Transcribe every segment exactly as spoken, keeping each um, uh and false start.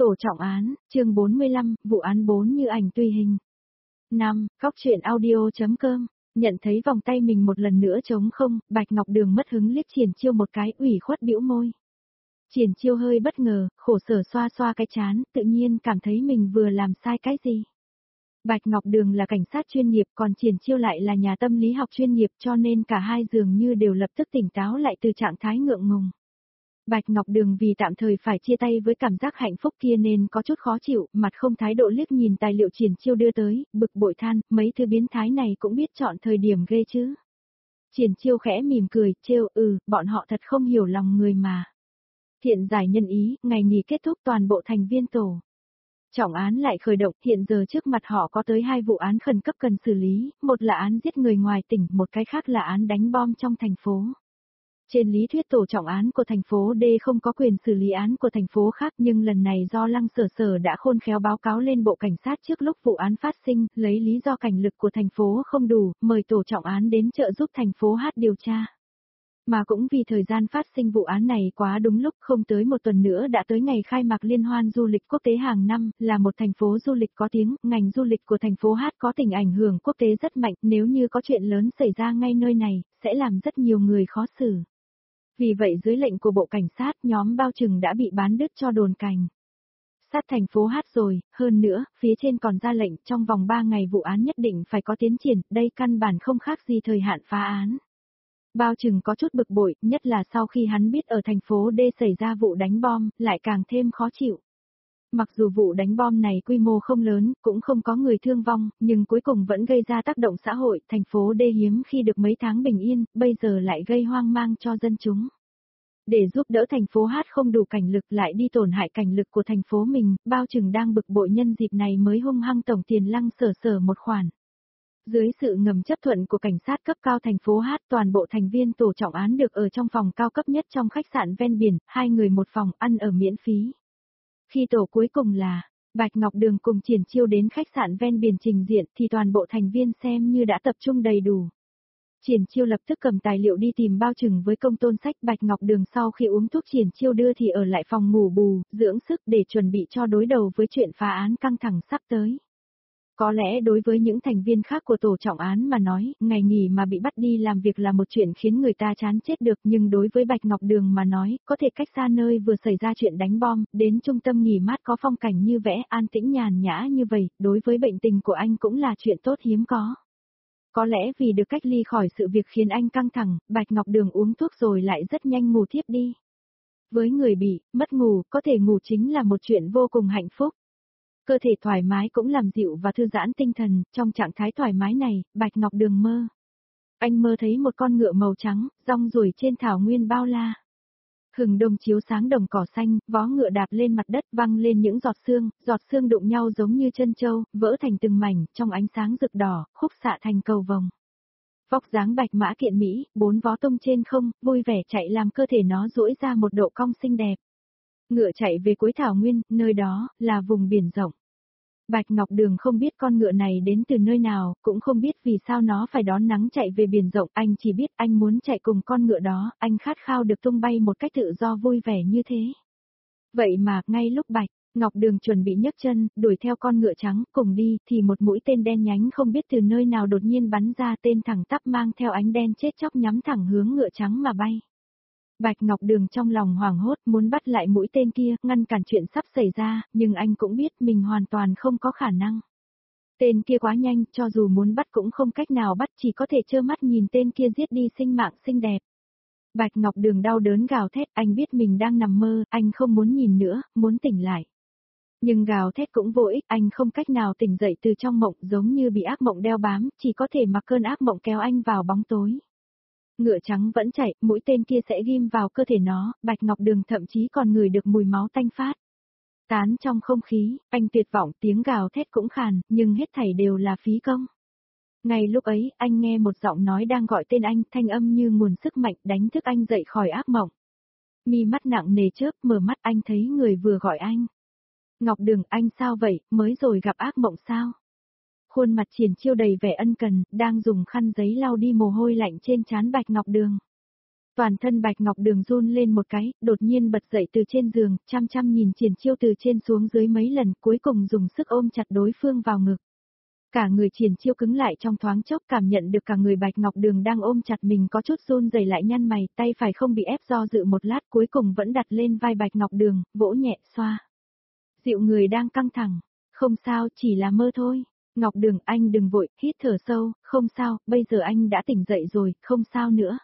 Tổ trọng án, chương bốn mươi lăm, vụ án bốn như ảnh tùy hình. năm. Góc truyện audio.com, nhận thấy vòng tay mình một lần nữa trống không, Bạch Ngọc Đường mất hứng liếc Triển Chiêu một cái, ủy khuất bĩu môi. Triển Chiêu hơi bất ngờ, khổ sở xoa xoa cái trán, tự nhiên cảm thấy mình vừa làm sai cái gì. Bạch Ngọc Đường là cảnh sát chuyên nghiệp, còn Triển Chiêu lại là nhà tâm lý học chuyên nghiệp, cho nên cả hai dường như đều lập tức tỉnh táo lại từ trạng thái ngượng ngùng. Bạch Ngọc Đường vì tạm thời phải chia tay với cảm giác hạnh phúc kia nên có chút khó chịu, mặt không thái độ liếc nhìn tài liệu Triển Chiêu đưa tới, bực bội than, mấy thứ biến thái này cũng biết chọn thời điểm ghê chứ. Triển Chiêu khẽ mỉm cười, trêu, ừ, bọn họ thật không hiểu lòng người mà. Thiện giải nhân ý, ngày nghỉ kết thúc toàn bộ thành viên tổ. Trọng án lại khởi động, hiện giờ trước mặt họ có tới hai vụ án khẩn cấp cần xử lý, một là án giết người ngoài tỉnh, một cái khác là án đánh bom trong thành phố. Trên lý thuyết tổ trọng án của thành phố D không có quyền xử lý án của thành phố khác, nhưng lần này do Lăng Sở Sở đã khôn khéo báo cáo lên bộ cảnh sát trước lúc vụ án phát sinh, lấy lý do cảnh lực của thành phố không đủ, mời tổ trọng án đến trợ giúp thành phố H điều tra. Mà cũng vì thời gian phát sinh vụ án này quá đúng lúc, không tới một tuần nữa đã tới ngày khai mạc liên hoan du lịch quốc tế hàng năm, là một thành phố du lịch có tiếng, ngành du lịch của thành phố H có tầm ảnh hưởng quốc tế rất mạnh, nếu như có chuyện lớn xảy ra ngay nơi này, sẽ làm rất nhiều người khó xử. Vì vậy dưới lệnh của bộ cảnh sát, nhóm bao trừng đã bị bán đứt cho đồn cảnh sát thành phố H rồi, hơn nữa, phía trên còn ra lệnh trong vòng ba ngày vụ án nhất định phải có tiến triển, đây căn bản không khác gì thời hạn phá án. Bao trừng có chút bực bội, nhất là sau khi hắn biết ở thành phố D xảy ra vụ đánh bom, lại càng thêm khó chịu. Mặc dù vụ đánh bom này quy mô không lớn, cũng không có người thương vong, nhưng cuối cùng vẫn gây ra tác động xã hội, thành phố D hiếm khi được mấy tháng bình yên, bây giờ lại gây hoang mang cho dân chúng. Để giúp đỡ thành phố H không đủ cảnh lực lại đi tổn hại cảnh lực của thành phố mình, bao trừng đang bực bội nhân dịp này mới hung hăng tổng tiền Lăng Sở Sở một khoản. Dưới sự ngầm chấp thuận của cảnh sát cấp cao thành phố H, toàn bộ thành viên tổ trọng án được ở trong phòng cao cấp nhất trong khách sạn ven biển, hai người một phòng, ăn ở miễn phí. Khi tổ cuối cùng là Bạch Ngọc Đường cùng Triển Chiêu đến khách sạn ven biển trình diện thì toàn bộ thành viên xem như đã tập trung đầy đủ. Triển Chiêu lập tức cầm tài liệu đi tìm bao trừng với công tôn sách. Bạch Ngọc Đường sau khi uống thuốc Triển Chiêu đưa thì ở lại phòng ngủ bù, dưỡng sức để chuẩn bị cho đối đầu với chuyện phá án căng thẳng sắp tới. Có lẽ đối với những thành viên khác của tổ trọng án mà nói, ngày nghỉ mà bị bắt đi làm việc là một chuyện khiến người ta chán chết được, nhưng đối với Bạch Ngọc Đường mà nói, có thể cách xa nơi vừa xảy ra chuyện đánh bom, đến trung tâm nghỉ mát có phong cảnh như vẽ, an tĩnh nhàn nhã như vậy, đối với bệnh tình của anh cũng là chuyện tốt hiếm có. Có lẽ vì được cách ly khỏi sự việc khiến anh căng thẳng, Bạch Ngọc Đường uống thuốc rồi lại rất nhanh ngủ thiếp đi. Với người bị mất ngủ, có thể ngủ chính là một chuyện vô cùng hạnh phúc. Cơ thể thoải mái cũng làm dịu và thư giãn tinh thần, trong trạng thái thoải mái này, Bạch Ngọc Đường mơ. Anh mơ thấy một con ngựa màu trắng, rong ruổi trên thảo nguyên bao la. Hừng đông chiếu sáng đồng cỏ xanh, vó ngựa đạp lên mặt đất văng lên những giọt sương, giọt sương đụng nhau giống như chân châu, vỡ thành từng mảnh, trong ánh sáng rực đỏ, khúc xạ thành cầu vồng. Vóc dáng bạch mã kiện mỹ, bốn vó tung trên không, vui vẻ chạy làm cơ thể nó duỗi ra một độ cong xinh đẹp. Ngựa chạy về cuối thảo nguyên, nơi đó, là vùng biển rộng. Bạch Ngọc Đường không biết con ngựa này đến từ nơi nào, cũng không biết vì sao nó phải đón nắng chạy về biển rộng, anh chỉ biết anh muốn chạy cùng con ngựa đó, anh khát khao được tung bay một cách tự do vui vẻ như thế. Vậy mà, ngay lúc Bạch Ngọc Đường chuẩn bị nhấc chân, đuổi theo con ngựa trắng, cùng đi, thì một mũi tên đen nhánh không biết từ nơi nào đột nhiên bắn ra, tên thẳng tắp mang theo ánh đen chết chóc nhắm thẳng hướng ngựa trắng mà bay. Bạch Ngọc Đường trong lòng hoảng hốt muốn bắt lại mũi tên kia, ngăn cản chuyện sắp xảy ra, nhưng anh cũng biết mình hoàn toàn không có khả năng. Tên kia quá nhanh, cho dù muốn bắt cũng không cách nào bắt, chỉ có thể trơ mắt nhìn tên kia giết đi sinh mạng xinh đẹp. Bạch Ngọc Đường đau đớn gào thét, anh biết mình đang nằm mơ, anh không muốn nhìn nữa, muốn tỉnh lại. Nhưng gào thét cũng vô ích, anh không cách nào tỉnh dậy từ trong mộng, giống như bị ác mộng đeo bám, chỉ có thể mặc cơn ác mộng kéo anh vào bóng tối. Ngựa trắng vẫn chạy, mũi tên kia sẽ ghim vào cơ thể nó, Bạch Ngọc Đường thậm chí còn ngửi được mùi máu tanh phát. Tán trong không khí, anh tuyệt vọng, tiếng gào thét cũng khàn, nhưng hết thảy đều là phí công. Ngay lúc ấy, anh nghe một giọng nói đang gọi tên anh, thanh âm như nguồn sức mạnh đánh thức anh dậy khỏi ác mộng. Mi mắt nặng nề chớp, mở mắt anh thấy người vừa gọi anh. Ngọc Đường, anh sao vậy, mới rồi gặp ác mộng sao? Khuôn mặt Triển Chiêu đầy vẻ ân cần, đang dùng khăn giấy lau đi mồ hôi lạnh trên trán Bạch Ngọc Đường. Toàn thân Bạch Ngọc Đường run lên một cái, đột nhiên bật dậy từ trên giường, chăm chăm nhìn Triển Chiêu từ trên xuống dưới mấy lần, cuối cùng dùng sức ôm chặt đối phương vào ngực. Cả người Triển Chiêu cứng lại trong thoáng chốc, cảm nhận được cả người Bạch Ngọc Đường đang ôm chặt mình có chút run rẩy lại nhăn mày, tay phải không bị ép do dự một lát cuối cùng vẫn đặt lên vai Bạch Ngọc Đường, vỗ nhẹ xoa. Dịu người đang căng thẳng, không sao, chỉ là mơ thôi. Ngọc Đường, anh đừng vội, hít thở sâu, không sao, bây giờ anh đã tỉnh dậy rồi, không sao nữa.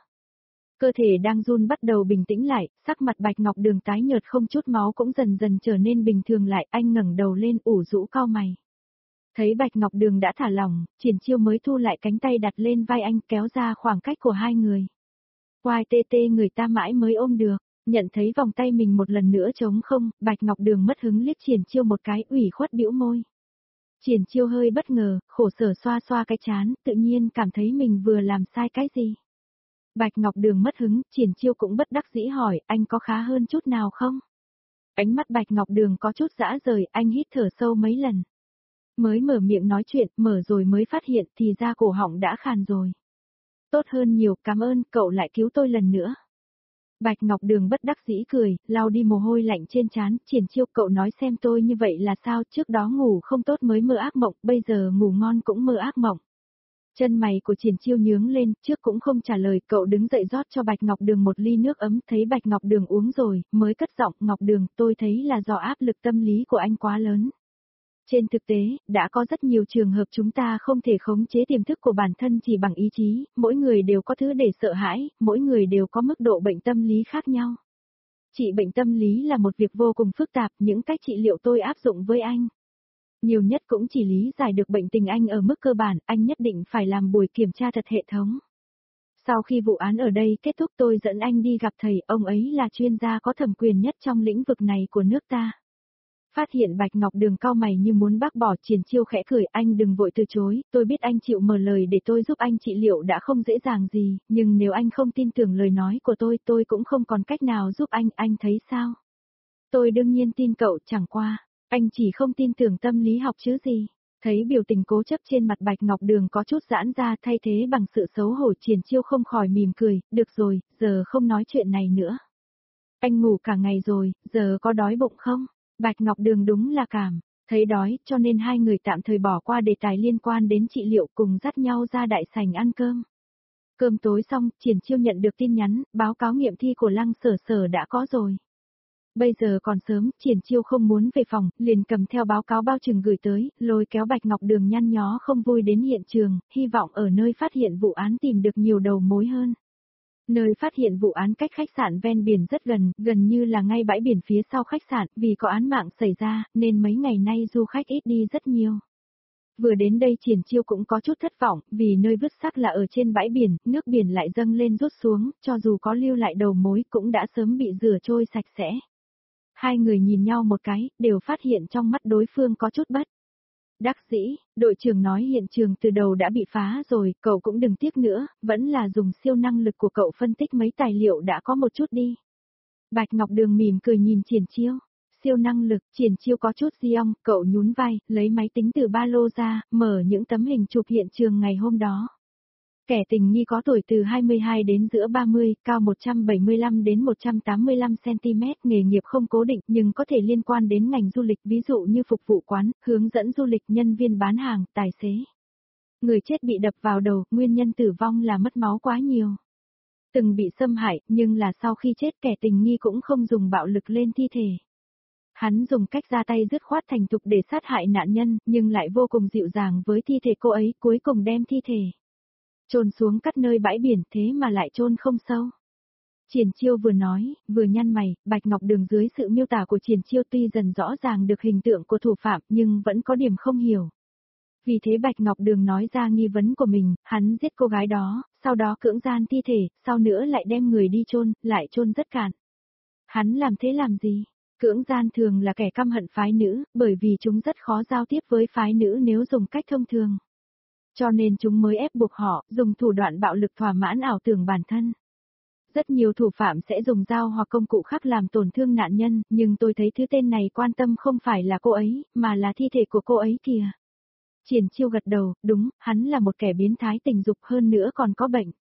Cơ thể đang run bắt đầu bình tĩnh lại, sắc mặt Bạch Ngọc Đường tái nhợt không chút máu cũng dần dần trở nên bình thường lại, anh ngẩng đầu lên ủ rũ cau mày. Thấy Bạch Ngọc Đường đã thả lỏng, Triển Chiêu mới thu lại cánh tay đặt lên vai anh kéo ra khoảng cách của hai người. Quai tê tê người ta mãi mới ôm được, nhận thấy vòng tay mình một lần nữa trống không, Bạch Ngọc Đường mất hứng liếc Triển Chiêu một cái ủy khuất bĩu môi. Triển Chiêu hơi bất ngờ, khổ sở xoa xoa cái trán, tự nhiên cảm thấy mình vừa làm sai cái gì. Bạch Ngọc Đường mất hứng, Triển Chiêu cũng bất đắc dĩ hỏi, anh có khá hơn chút nào không? Ánh mắt Bạch Ngọc Đường có chút dã rời, anh hít thở sâu mấy lần. Mới mở miệng nói chuyện, mở rồi mới phát hiện thì ra cổ họng đã khàn rồi. Tốt hơn nhiều, cảm ơn, cậu lại cứu tôi lần nữa. Bạch Ngọc Đường bất đắc dĩ cười, lau đi mồ hôi lạnh trên trán, Triển Chiêu, cậu nói xem tôi như vậy là sao, trước đó ngủ không tốt mới mơ ác mộng, bây giờ ngủ ngon cũng mơ ác mộng. Chân mày của Triển Chiêu nhướng lên, trước cũng không trả lời, cậu đứng dậy rót cho Bạch Ngọc Đường một ly nước ấm, thấy Bạch Ngọc Đường uống rồi, mới cất giọng, Ngọc Đường, tôi thấy là do áp lực tâm lý của anh quá lớn. Trên thực tế, đã có rất nhiều trường hợp chúng ta không thể khống chế tiềm thức của bản thân chỉ bằng ý chí, mỗi người đều có thứ để sợ hãi, mỗi người đều có mức độ bệnh tâm lý khác nhau. Trị bệnh tâm lý là một việc vô cùng phức tạp, những cách trị liệu tôi áp dụng với anh. Nhiều nhất cũng chỉ lý giải được bệnh tình anh ở mức cơ bản, anh nhất định phải làm buổi kiểm tra thật hệ thống. Sau khi vụ án ở đây kết thúc tôi dẫn anh đi gặp thầy, ông ấy là chuyên gia có thẩm quyền nhất trong lĩnh vực này của nước ta. Phát hiện Bạch Ngọc Đường cau mày như muốn bác bỏ, Triển Chiêu khẽ cười, anh đừng vội từ chối, tôi biết anh chịu mở lời để tôi giúp anh trị liệu đã không dễ dàng gì, nhưng nếu anh không tin tưởng lời nói của tôi, tôi cũng không còn cách nào giúp anh, anh thấy sao? Tôi đương nhiên tin cậu, chẳng qua, anh chỉ không tin tưởng tâm lý học chứ gì. Thấy biểu tình cố chấp trên mặt Bạch Ngọc Đường có chút giãn ra thay thế bằng sự xấu hổ, Triển Chiêu không khỏi mỉm cười, được rồi, giờ không nói chuyện này nữa. Anh ngủ cả ngày rồi, giờ có đói bụng không? Bạch Ngọc Đường đúng là cảm, thấy đói, cho nên hai người tạm thời bỏ qua đề tài liên quan đến trị liệu cùng dắt nhau ra đại sảnh ăn cơm. Cơm tối xong, Triển Chiêu nhận được tin nhắn, báo cáo nghiệm thi của Lăng Sở Sở đã có rồi. Bây giờ còn sớm, Triển Chiêu không muốn về phòng, liền cầm theo báo cáo bao trừng gửi tới, lôi kéo Bạch Ngọc Đường nhăn nhó không vui đến hiện trường, hy vọng ở nơi phát hiện vụ án tìm được nhiều đầu mối hơn. Nơi phát hiện vụ án cách khách sạn ven biển rất gần, gần như là ngay bãi biển phía sau khách sạn, vì có án mạng xảy ra, nên mấy ngày nay du khách ít đi rất nhiều. Vừa đến đây Triển Chiêu cũng có chút thất vọng, vì nơi vứt xác là ở trên bãi biển, nước biển lại dâng lên rút xuống, cho dù có lưu lại đầu mối cũng đã sớm bị rửa trôi sạch sẽ. Hai người nhìn nhau một cái, đều phát hiện trong mắt đối phương có chút bất đắc dĩ, đội trưởng nói hiện trường từ đầu đã bị phá rồi, cậu cũng đừng tiếc nữa, vẫn là dùng siêu năng lực của cậu phân tích mấy tài liệu đã có một chút đi. Bạch Ngọc Đường mỉm cười nhìn Triển Chiêu, siêu năng lực, Triển Chiêu có chút di ong, cậu nhún vai, lấy máy tính từ ba lô ra, mở những tấm hình chụp hiện trường ngày hôm đó. Kẻ tình nghi có tuổi từ hai mươi hai đến giữa ba mươi, cao một trăm bảy mươi lăm đến một trăm tám mươi lăm xăng-ti-mét, nghề nghiệp không cố định nhưng có thể liên quan đến ngành du lịch, ví dụ như phục vụ quán, hướng dẫn du lịch, nhân viên bán hàng, tài xế. Người chết bị đập vào đầu, nguyên nhân tử vong là mất máu quá nhiều. Từng bị xâm hại, nhưng là sau khi chết kẻ tình nghi cũng không dùng bạo lực lên thi thể. Hắn dùng cách ra tay dứt khoát thành thục để sát hại nạn nhân, nhưng lại vô cùng dịu dàng với thi thể cô ấy, cuối cùng đem thi thể chôn xuống cắt nơi bãi biển, thế mà lại chôn không sâu. Triển Chiêu vừa nói, vừa nhăn mày, Bạch Ngọc Đường dưới sự miêu tả của Triển Chiêu tuy dần rõ ràng được hình tượng của thủ phạm nhưng vẫn có điểm không hiểu. Vì thế Bạch Ngọc Đường nói ra nghi vấn của mình, hắn giết cô gái đó, sau đó cưỡng gian thi thể, sau nữa lại đem người đi chôn, lại chôn rất cạn. Hắn làm thế làm gì? Cưỡng gian thường là kẻ căm hận phái nữ, bởi vì chúng rất khó giao tiếp với phái nữ nếu dùng cách thông thường. Cho nên chúng mới ép buộc họ, dùng thủ đoạn bạo lực thỏa mãn ảo tưởng bản thân. Rất nhiều thủ phạm sẽ dùng dao hoặc công cụ khác làm tổn thương nạn nhân, nhưng tôi thấy thứ tên này quan tâm không phải là cô ấy, mà là thi thể của cô ấy kìa. Triển Chiêu gật đầu, đúng, hắn là một kẻ biến thái tình dục hơn nữa còn có bệnh.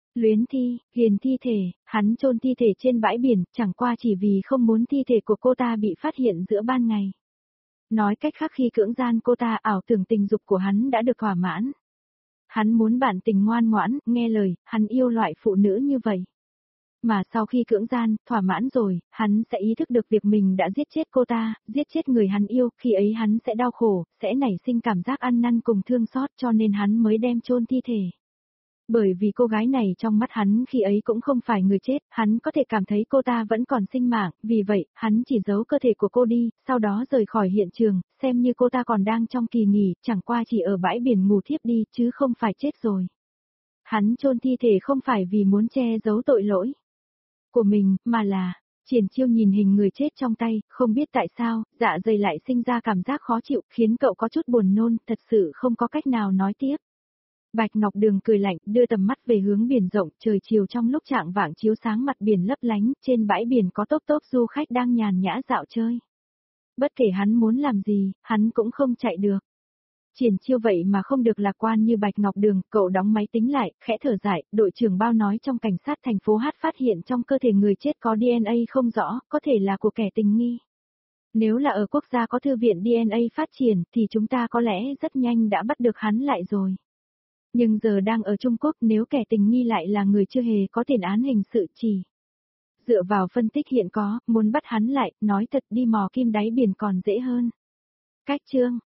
Luyến thi, hiền thi thể, hắn chôn thi thể trên bãi biển, chẳng qua chỉ vì không muốn thi thể của cô ta bị phát hiện giữa ban ngày. Nói cách khác khi cưỡng gian cô ta ảo tưởng tình dục của hắn đã được thỏa mãn. Hắn muốn bản tình ngoan ngoãn, nghe lời, hắn yêu loại phụ nữ như vậy. Mà sau khi cưỡng gian, thỏa mãn rồi, hắn sẽ ý thức được việc mình đã giết chết cô ta, giết chết người hắn yêu, khi ấy hắn sẽ đau khổ, sẽ nảy sinh cảm giác ăn năn cùng thương xót cho nên hắn mới đem chôn thi thể. Bởi vì cô gái này trong mắt hắn khi ấy cũng không phải người chết, hắn có thể cảm thấy cô ta vẫn còn sinh mạng, vì vậy, hắn chỉ giấu cơ thể của cô đi, sau đó rời khỏi hiện trường, xem như cô ta còn đang trong kỳ nghỉ, chẳng qua chỉ ở bãi biển ngủ thiếp đi, chứ không phải chết rồi. Hắn chôn thi thể không phải vì muốn che giấu tội lỗi của mình, mà là, Triển Chiêu nhìn hình người chết trong tay, không biết tại sao, dạ dày lại sinh ra cảm giác khó chịu, khiến cậu có chút buồn nôn, thật sự không có cách nào nói tiếp. Bạch Ngọc Đường cười lạnh, đưa tầm mắt về hướng biển rộng, trời chiều trong lúc trạng vạng chiếu sáng mặt biển lấp lánh, trên bãi biển có tốp tốp du khách đang nhàn nhã dạo chơi. Bất kể hắn muốn làm gì, hắn cũng không chạy được. Triển Chiêu vậy mà không được lạc quan như Bạch Ngọc Đường, cậu đóng máy tính lại, khẽ thở dài, đội trưởng Bao nói trong cảnh sát thành phố Hát phát hiện trong cơ thể người chết có đê en a không rõ, có thể là của kẻ tình nghi. Nếu là ở quốc gia có thư viện đê en a phát triển thì chúng ta có lẽ rất nhanh đã bắt được hắn lại rồi. Nhưng giờ đang ở Trung Quốc, nếu kẻ tình nghi lại là người chưa hề có tiền án hình sự chỉ. Dựa vào phân tích hiện có, muốn bắt hắn lại, nói thật đi mò kim đáy biển còn dễ hơn. Cách chương